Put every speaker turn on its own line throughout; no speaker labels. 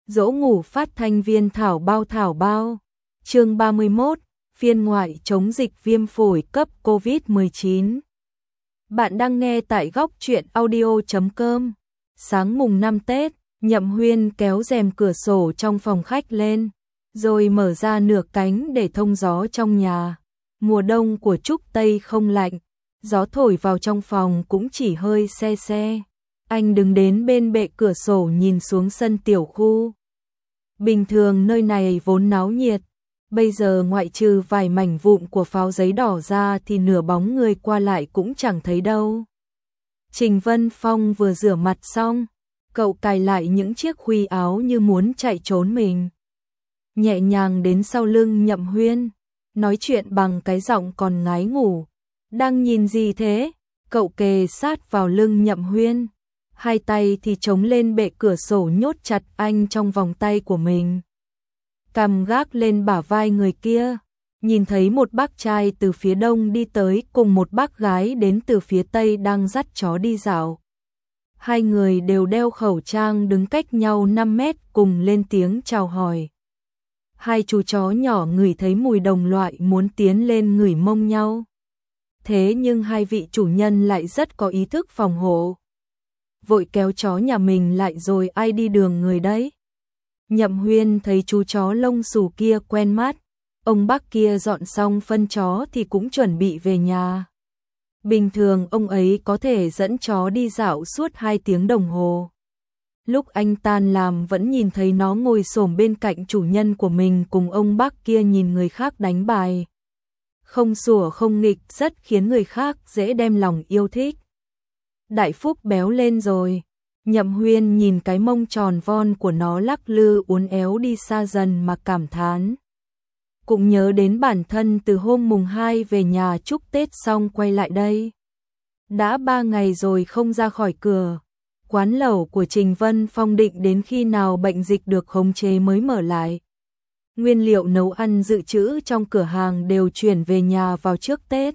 Dỗ ngủ phát thanh viên thảo bao. Chương 31, phiên ngoại chống dịch viêm phổi cấp COVID-19. Bạn đang nghe tại góc truyện audio.com. Sáng mùng 5 Tết, Nhậm Huyên kéo rèm cửa sổ trong phòng khách lên, rồi mở ra nửa cánh để thông gió trong nhà. Mùa đông của Trúc Tây không lạnh, gió thổi vào trong phòng cũng chỉ hơi se se. Anh đứng đến bên bệ cửa sổ nhìn xuống sân tiểu khu. Bình thường nơi này vốn náo nhiệt, bây giờ ngoại trừ vài mảnh vụn của pháo giấy đỏ ra thì nửa bóng người qua lại cũng chẳng thấy đâu. Trình Vân Phong vừa rửa mặt xong, cậu cài lại những chiếc khuy áo như muốn chạy trốn mình. Nhẹ nhàng đến sau lưng Nhậm Huyên, nói chuyện bằng cái giọng còn ngái ngủ. Đang nhìn gì thế? Cậu kề sát vào lưng Nhậm Huyên, hai tay thì chống lên bệ cửa sổ nhốt chặt anh trong vòng tay của mình. Cằm gác lên bả vai người kia, nhìn thấy một bác trai từ phía đông đi tới cùng một bác gái đến từ phía tây đang dắt chó đi dạo. Hai người đều đeo khẩu trang đứng cách nhau 5 mét cùng lên tiếng chào hỏi. Hai chú chó nhỏ ngửi thấy mùi đồng loại muốn tiến lên ngửi mông nhau. Thế nhưng hai vị chủ nhân lại rất có ý thức phòng hộ. Vội kéo chó nhà mình lại rồi ai đi đường người đấy. Nhậm Huyên thấy chú chó lông xù kia quen mắt. Ông bác kia dọn xong phân chó thì cũng chuẩn bị về nhà. Bình thường ông ấy có thể dẫn chó đi dạo suốt 2 tiếng đồng hồ. Lúc anh tan làm vẫn nhìn thấy nó ngồi xổm bên cạnh chủ nhân của mình cùng ông bác kia nhìn người khác đánh bài. Không sủa không nghịch rất khiến người khác dễ đem lòng yêu thích. Đại Phúc béo lên rồi. Nhậm Huyên nhìn cái mông tròn von của nó lắc lư uốn éo đi xa dần mà cảm thán. Cũng nhớ đến bản thân từ hôm mùng 2 về nhà chúc Tết xong quay lại đây. Đã 3 ngày rồi không ra khỏi cửa. Quán lẩu của Trình Vân Phong định đến khi nào bệnh dịch được khống chế mới mở lại. Nguyên liệu nấu ăn dự trữ trong cửa hàng đều chuyển về nhà vào trước Tết.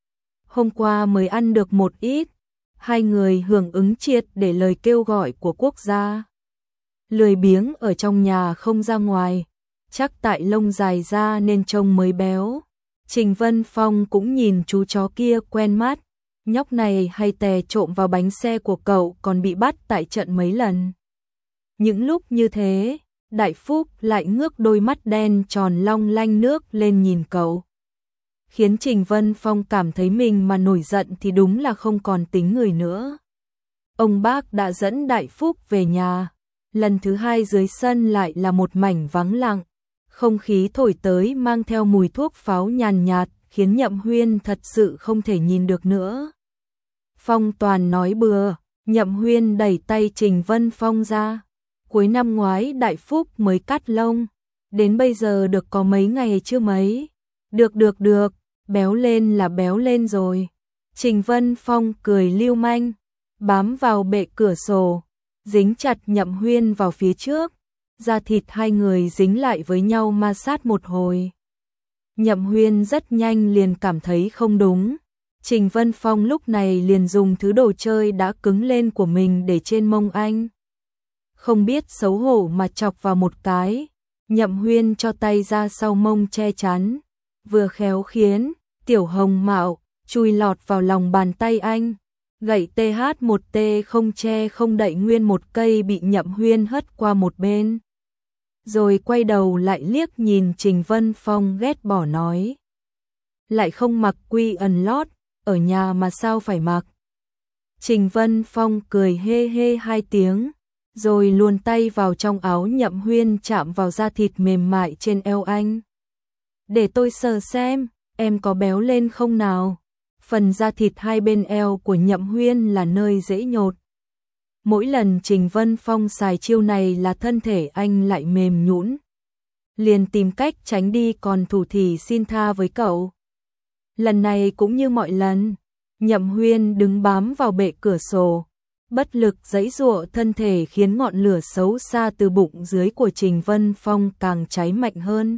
Hôm qua mới ăn được một ít. Hai người hưởng ứng triệt để lời kêu gọi của quốc gia. Lười biếng ở trong nhà không ra ngoài, chắc tại lông dài ra nên trông mới béo. Trình Vân Phong cũng nhìn chú chó kia quen mắt, nhóc này hay tè trộm vào bánh xe của cậu còn bị bắt tại trận mấy lần. Những lúc như thế, Đại Phúc lại ngước đôi mắt đen tròn long lanh nước lên nhìn cậu. Khiến Trình Vân Phong cảm thấy mình mà nổi giận thì đúng là không còn tính người nữa. Ông bác đã dẫn Đại Phúc về nhà. Lần thứ 2 dưới sân lại là một mảnh vắng lặng. Không khí thổi tới mang theo mùi thuốc pháo nhàn nhạt, khiến Nhậm Huyên thật sự không thể nhìn được nữa. Phong toàn nói bừa, Nhậm Huyên đẩy tay Trình Vân Phong ra. Cuối năm ngoái Đại Phúc mới cắt lông. Đến bây giờ được có mấy ngày chưa mấy. Được. Béo lên là béo lên rồi. Trình Vân Phong cười lưu manh, bám vào bệ cửa sổ, dính chặt Nhậm Huyên vào phía trước. Da thịt hai người dính lại với nhau ma sát một hồi. Nhậm Huyên rất nhanh liền cảm thấy không đúng. Trình Vân Phong lúc này liền dùng thứ đồ chơi đã cứng lên của mình để trên mông anh. Không biết xấu hổ mà chọc vào một cái. Nhậm Huyên cho tay ra sau mông che chắn. Vừa khéo khiến Tiểu Hồng Mạo chui lọt vào lòng bàn tay anh. Gậy TH1T không che không đậy nguyên một cây bị Nhậm Huyên hất qua một bên. Rồi quay đầu lại liếc nhìn Trình Vân Phong ghét bỏ nói. Lại không mặc quy ẩn lót, ở nhà mà sao phải mặc. Trình Vân Phong cười hê hê 2 tiếng, rồi luồn tay vào trong áo Nhậm Huyên chạm vào da thịt mềm mại trên eo anh. Để tôi sờ xem, em có béo lên không nào? Phần da thịt hai bên eo của Nhậm Huyên là nơi dễ nhột. Mỗi lần Trình Vân Phong xài chiêu này là thân thể anh lại mềm nhũn. Liền tìm cách tránh đi còn thủ thỉ xin tha với cậu. Lần này cũng như mọi lần, Nhậm Huyên đứng bám vào bệ cửa sổ, bất lực giãy giụa thân thể khiến ngọn lửa xấu xa từ bụng dưới của Trình Vân Phong càng cháy mạnh hơn.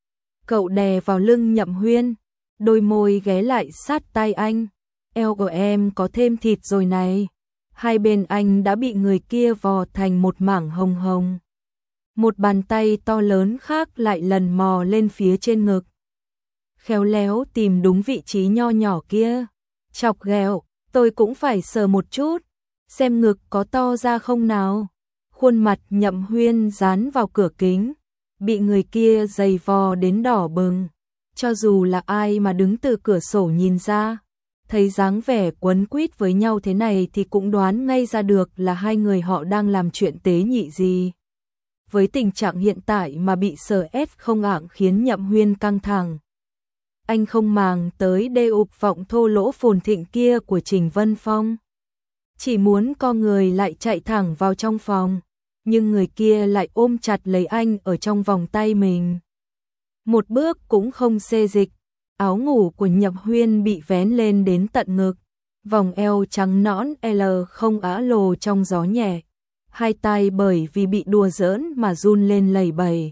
Cậu đè vào lưng Nhậm Huyên, đôi môi ghé lại sát tai anh. Eo của em có thêm thịt rồi này. Hai bên anh đã bị người kia vò thành một mảng hồng hồng. Một bàn tay to lớn khác lại lần mò lên phía trên ngực. Khéo léo tìm đúng vị trí nho nhỏ kia. Chọc ghẹo, tôi cũng phải sờ một chút, xem ngực có to ra không nào. Khuôn mặt Nhậm Huyên dán vào cửa kính, bị người kia giày vò đến đỏ bừng. Cho dù là ai mà đứng từ cửa sổ nhìn ra, thấy dáng vẻ quấn quýt với nhau thế này thì cũng đoán ngay ra được là hai người họ đang làm chuyện tế nhị gì. Với tình trạng hiện tại mà bị sờ ép không ạng khiến Nhậm Huyên căng thẳng. Anh không màng tới đê ụp vọng thô lỗ phồn thịnh kia của Trình Vân Phong. Chỉ muốn co người lại chạy thẳng vào trong phòng, nhưng người kia lại ôm chặt lấy anh ở trong vòng tay mình. Một bước cũng không xê dịch, áo ngủ của Nhậm Huyên bị vén lên đến tận ngực, vòng eo trắng nõn L không á lồ trong gió nhẹ, hai tay bởi vì bị đùa giỡn mà run lên lẩy bẩy.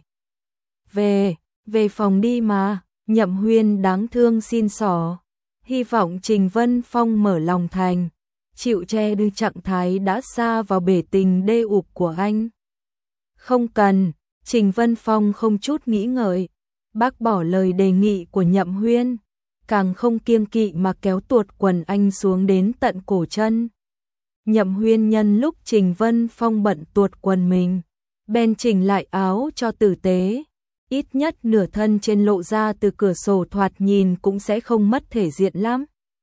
Về phòng đi mà, Nhậm Huyên đáng thương xin xỏ, hy vọng Trình Vân Phong mở lòng thành, chịu che đưa trạng thái đã xa vào bể tình đê ụp của anh. Không cần, Trình Vân Phong không chút nghĩ ngợi, bác bỏ lời đề nghị của Nhậm Huyên, càng không kiêng kỵ mà kéo tuột quần anh xuống đến tận cổ chân. Nhậm Huyên nhân lúc Trình Vân Phong bận tuột quần mình, bèn chỉnh lại áo cho tử tế, ít nhất nửa thân trên lộ ra từ cửa sổ thoạt nhìn cũng sẽ không mất thể diện lắm.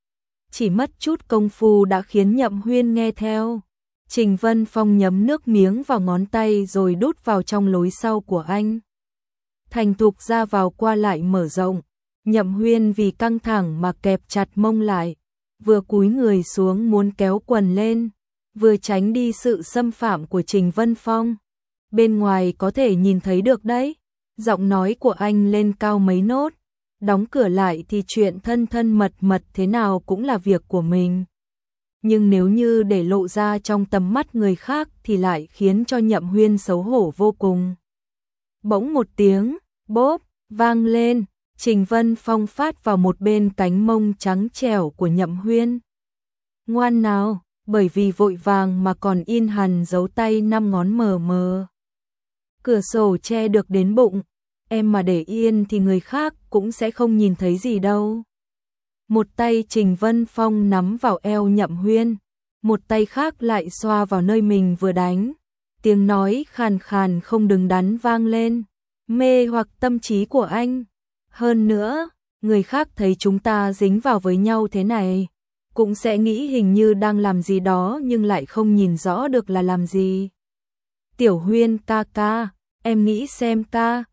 Chỉ mất chút công phu đã khiến Nhậm Huyên nghe theo. Trình Vân Phong nhấm nước miếng vào ngón tay rồi đút vào trong lối sau của anh. Thành thục ra vào qua lại mở rộng, Nhậm Huyên vì căng thẳng mà kẹp chặt mông lại, vừa cúi người xuống muốn kéo quần lên, vừa tránh đi sự xâm phạm của Trình Vân Phong. Bên ngoài có thể nhìn thấy được đấy, giọng nói của anh lên cao mấy nốt, đóng cửa lại thì chuyện thân thân mật mật thế nào cũng là việc của mình. Nhưng nếu như để lộ ra trong tầm mắt người khác thì lại khiến cho Nhậm Huyên xấu hổ vô cùng. Bỗng một tiếng, bốp, vang lên, Trình Vân Phong phát vào một bên cánh mông trắng trẻo của Nhậm Huyên. Ngoan nào, bởi vì vội vàng mà còn in hằn dấu tay 5 ngón mờ mờ. Cửa sổ che được đến bụng, em mà để yên thì người khác cũng sẽ không nhìn thấy gì đâu. Một tay Trình Vân Phong nắm vào eo Nhậm Huyên, một tay khác lại xoa vào nơi mình vừa đánh. Tiếng nói khàn khàn không đứng đắn vang lên, mê hoặc tâm trí của anh. Hơn nữa, người khác thấy chúng ta dính vào với nhau thế này, cũng sẽ nghĩ hình như đang làm gì đó nhưng lại không nhìn rõ được là làm gì. Tiểu Huyên ca ca, em nghĩ xem ca,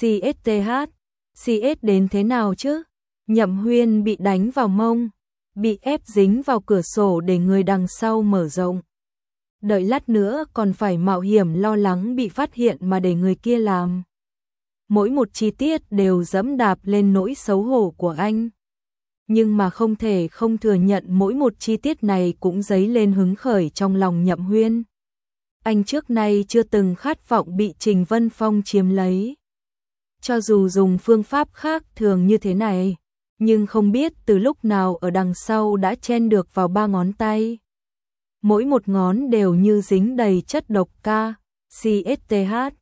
CS đến thế nào chứ? Nhậm Huyên bị đánh vào mông, bị ép dính vào cửa sổ để người đằng sau mở rộng. Đợi lát nữa còn phải mạo hiểm lo lắng bị phát hiện mà để người kia làm. Mỗi một chi tiết đều dẫm đạp lên nỗi xấu hổ của anh. Nhưng mà không thể không thừa nhận mỗi một chi tiết này cũng dấy lên hứng khởi trong lòng Nhậm Huyên. Anh trước nay chưa từng khát vọng bị Trình Vân Phong chiếm lấy. Cho dù dùng phương pháp khác thường như thế này, nhưng không biết từ lúc nào ở đằng sau đã chen được vào 3 ngón tay. Mỗi một ngón đều như dính đầy chất độc CS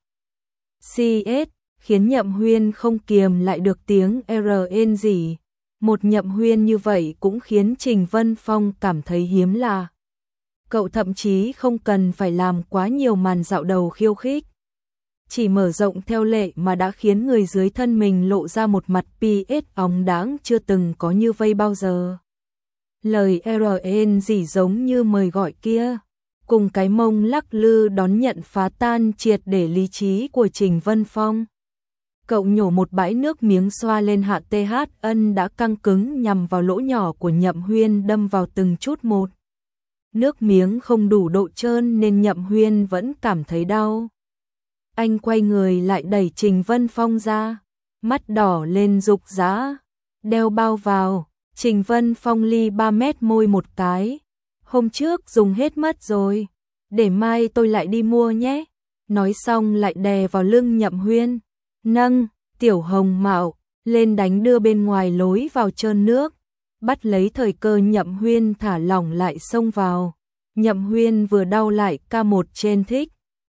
khiến Nhậm Huyên không kiềm lại được tiếng RN gì. Một Nhậm Huyên như vậy cũng khiến Trình Vân Phong cảm thấy hiếm lạ. Cậu thậm chí không cần phải làm quá nhiều màn dạo đầu khiêu khích. Chỉ mở rộng theo lệ mà đã khiến người dưới thân mình lộ ra một mặt PS óng đáng chưa từng có như vây bao giờ. Lời RN gì giống như mời gọi kia, cùng cái mông lắc lư đón nhận phá tan triệt để lý trí của Trình Vân Phong. Cậu nhổ một bãi nước miếng xoa lên hạ THN đã căng cứng nhằm vào lỗ nhỏ của Nhậm Huyên đâm vào từng chút một. Nước miếng không đủ độ trơn nên Nhậm Huyên vẫn cảm thấy đau. Anh quay người lại đẩy Trình Vân Phong ra, mắt đỏ lên rục rã, đeo bao vào. Trình Vân Phong ly 3 mét môi một cái. Hôm trước dùng hết mất rồi, để mai tôi lại đi mua nhé. Nói xong lại đè vào lưng Nhậm Huyên, nâng tiểu hồng mạo lên đánh đưa bên ngoài lối vào trơn nước. Bắt lấy thời cơ Nhậm Huyên thả lỏng lại xông vào. Nhậm Huyên vừa đau lại ca một trên thích,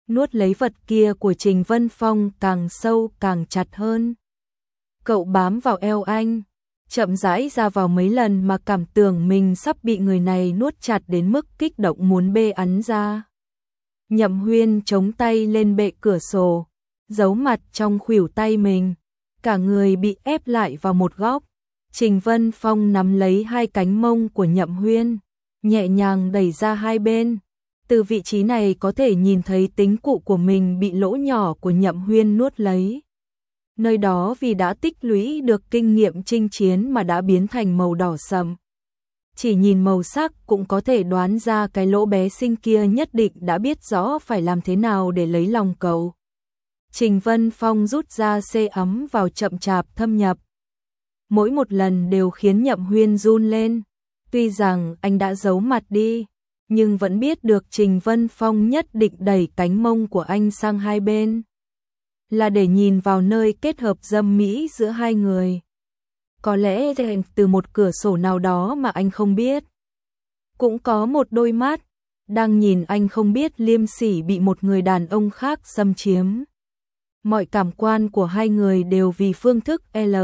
nuốt lấy vật kia của Trình Vân Phong càng sâu càng chặt hơn. Cậu bám vào eo anh, chậm rãi ra vào mấy lần mà cảm tưởng mình sắp bị người này nuốt chặt đến mức kích động muốn bê ẵn ra. Nhậm Huyên chống tay lên bệ cửa sổ, giấu mặt trong khuỷu tay mình, cả người bị ép lại vào một góc. Trình Vân Phong nắm lấy hai cánh mông của Nhậm Huyên, nhẹ nhàng đẩy ra hai bên. Từ vị trí này có thể nhìn thấy tính cụ của mình bị lỗ nhỏ của Nhậm Huyên nuốt lấy. Nơi đó vì đã tích lũy được kinh nghiệm chinh chiến mà đã biến thành màu đỏ sẫm. Chỉ nhìn màu sắc cũng có thể đoán ra cái lỗ bé xinh kia nhất định đã biết rõ phải làm thế nào để lấy lòng cậu. Trình Vân Phong rút ra xê ấm vào chậm chạp thâm nhập. Mỗi một lần đều khiến Nhậm Huyên run lên. Tuy rằng anh đã giấu mặt đi, nhưng vẫn biết được Trình Vân Phong nhất định đẩy cánh mông của anh sang hai bên. Là để nhìn vào nơi kết hợp dâm mỹ giữa hai người. Có lẽ từ một cửa sổ nào đó mà anh không biết. Cũng có một đôi mắt đang nhìn anh không biết liêm sỉ bị một người đàn ông khác xâm chiếm. Mọi cảm quan của hai người đều vì phương thức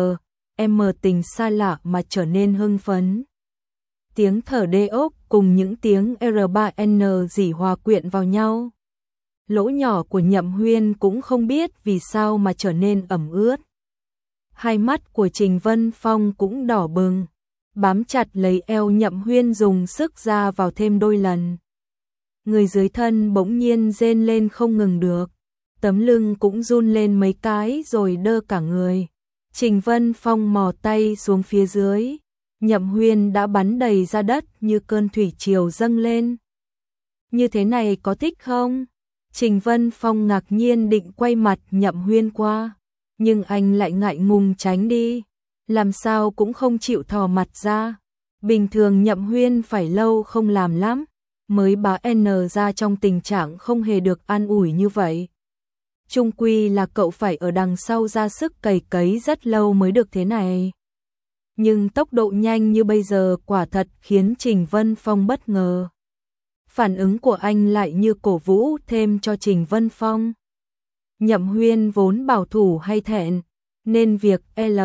LM tình xa lạ mà trở nên hưng phấn. Tiếng thở đê ốc cùng những tiếng R3N dỉ hòa quyện vào nhau. Lỗ nhỏ của Nhậm Huyên cũng không biết vì sao mà trở nên ẩm ướt. Hai mắt của Trình Vân Phong cũng đỏ bừng, bám chặt lấy eo Nhậm Huyên dùng sức ra vào thêm đôi lần. Người dưới thân bỗng nhiên rên lên không ngừng được, tấm lưng cũng run lên mấy cái rồi đơ cả người. Trình Vân Phong mò tay xuống phía dưới, Nhậm Huyên đã bắn đầy ra đất như cơn thủy triều dâng lên. Như thế này có thích không? Trình Vân Phong ngạc nhiên định quay mặt Nhậm Huyên qua, nhưng anh lại ngại ngùng tránh đi, làm sao cũng không chịu thò mặt ra. Bình thường Nhậm Huyên phải lâu không làm lắm, mới bá N ra trong tình trạng không hề được an ủi như vậy. Chung quy là cậu phải ở đằng sau ra sức cày cấy rất lâu mới được thế này. Nhưng tốc độ nhanh như bây giờ quả thật khiến Trình Vân Phong bất ngờ. Phản ứng của anh lại như cổ vũ thêm cho Trình Vân Phong. Nhậm Huyên vốn bảo thủ hay thẹn, nên việc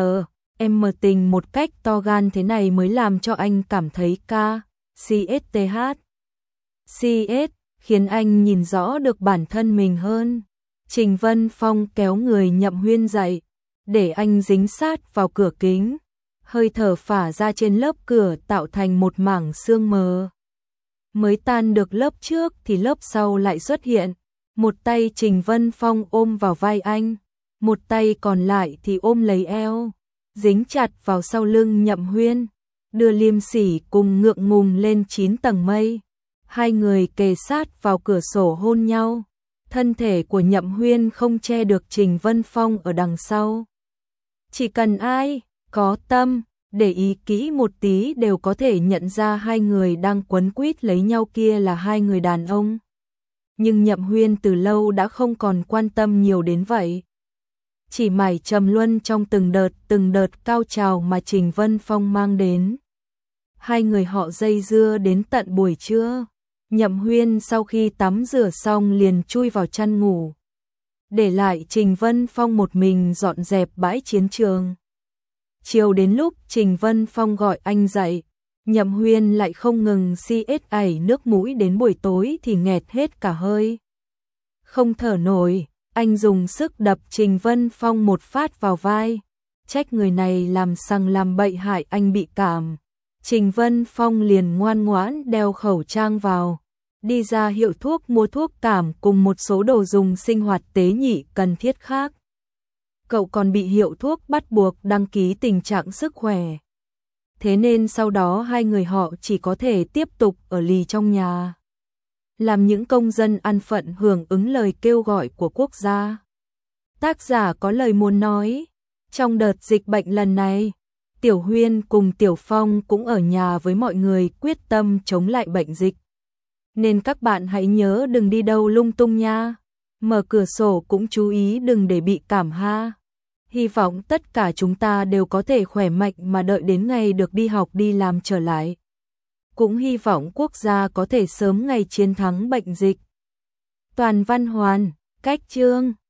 LM tình một cách to gan thế này mới làm cho anh cảm thấy CS khiến anh nhìn rõ được bản thân mình hơn. Trình Vân Phong kéo người Nhậm Huyên dậy, để anh dính sát vào cửa kính. Hơi thở phả ra trên lớp cửa tạo thành một mảng sương mờ. Mới tan được lớp trước thì lớp sau lại xuất hiện. Một tay Trình Vân Phong ôm vào vai anh, một tay còn lại thì ôm lấy eo, dính chặt vào sau lưng Nhậm Huyên, đưa liêm sỉ cùng ngượng ngùng lên 9 tầng mây. Hai người kề sát vào cửa sổ hôn nhau. Thân thể của Nhậm Huyên không che được Trình Vân Phong ở đằng sau. Chỉ cần ai có tâm, để ý kỹ một tí đều có thể nhận ra hai người đang quấn quýt lấy nhau kia là hai người đàn ông. Nhưng Nhậm Huyên từ lâu đã không còn quan tâm nhiều đến vậy. Chỉ mải trầm luân trong từng đợt cao trào mà Trình Vân Phong mang đến. Hai người họ dây dưa đến tận buổi trưa. Nhậm Huyên sau khi tắm rửa xong liền chui vào chăn ngủ, để lại Trình Vân Phong một mình dọn dẹp bãi chiến trường. Chiều đến lúc Trình Vân Phong gọi anh dậy, Nhậm Huyên lại không ngừng ảy nước mũi đến buổi tối thì nghẹt hết cả hơi. Không thở nổi, anh dùng sức đập Trình Vân Phong một phát vào vai, trách người này làm sằng làm bậy hại anh bị cảm. Trình Vân Phong liền ngoan ngoãn đeo khẩu trang vào, đi ra hiệu thuốc mua thuốc cảm cùng một số đồ dùng sinh hoạt tế nhị cần thiết khác. Cậu còn bị hiệu thuốc bắt buộc đăng ký tình trạng sức khỏe. Thế nên sau đó hai người họ chỉ có thể tiếp tục ở lì trong nhà, làm những công dân an phận hưởng ứng lời kêu gọi của quốc gia. Tác giả có lời muốn nói, trong đợt dịch bệnh lần này, Tiểu Huyên cùng Tiểu Phong cũng ở nhà với mọi người quyết tâm chống lại bệnh dịch. Nên các bạn hãy nhớ đừng đi đâu lung tung nha. Mở cửa sổ cũng chú ý đừng để bị cảm ha. Hy vọng tất cả chúng ta đều có thể khỏe mạnh mà đợi đến ngày được đi học đi làm trở lại. Cũng hy vọng quốc gia có thể sớm ngày chiến thắng bệnh dịch. Toàn Văn Hoàn, Cách Chương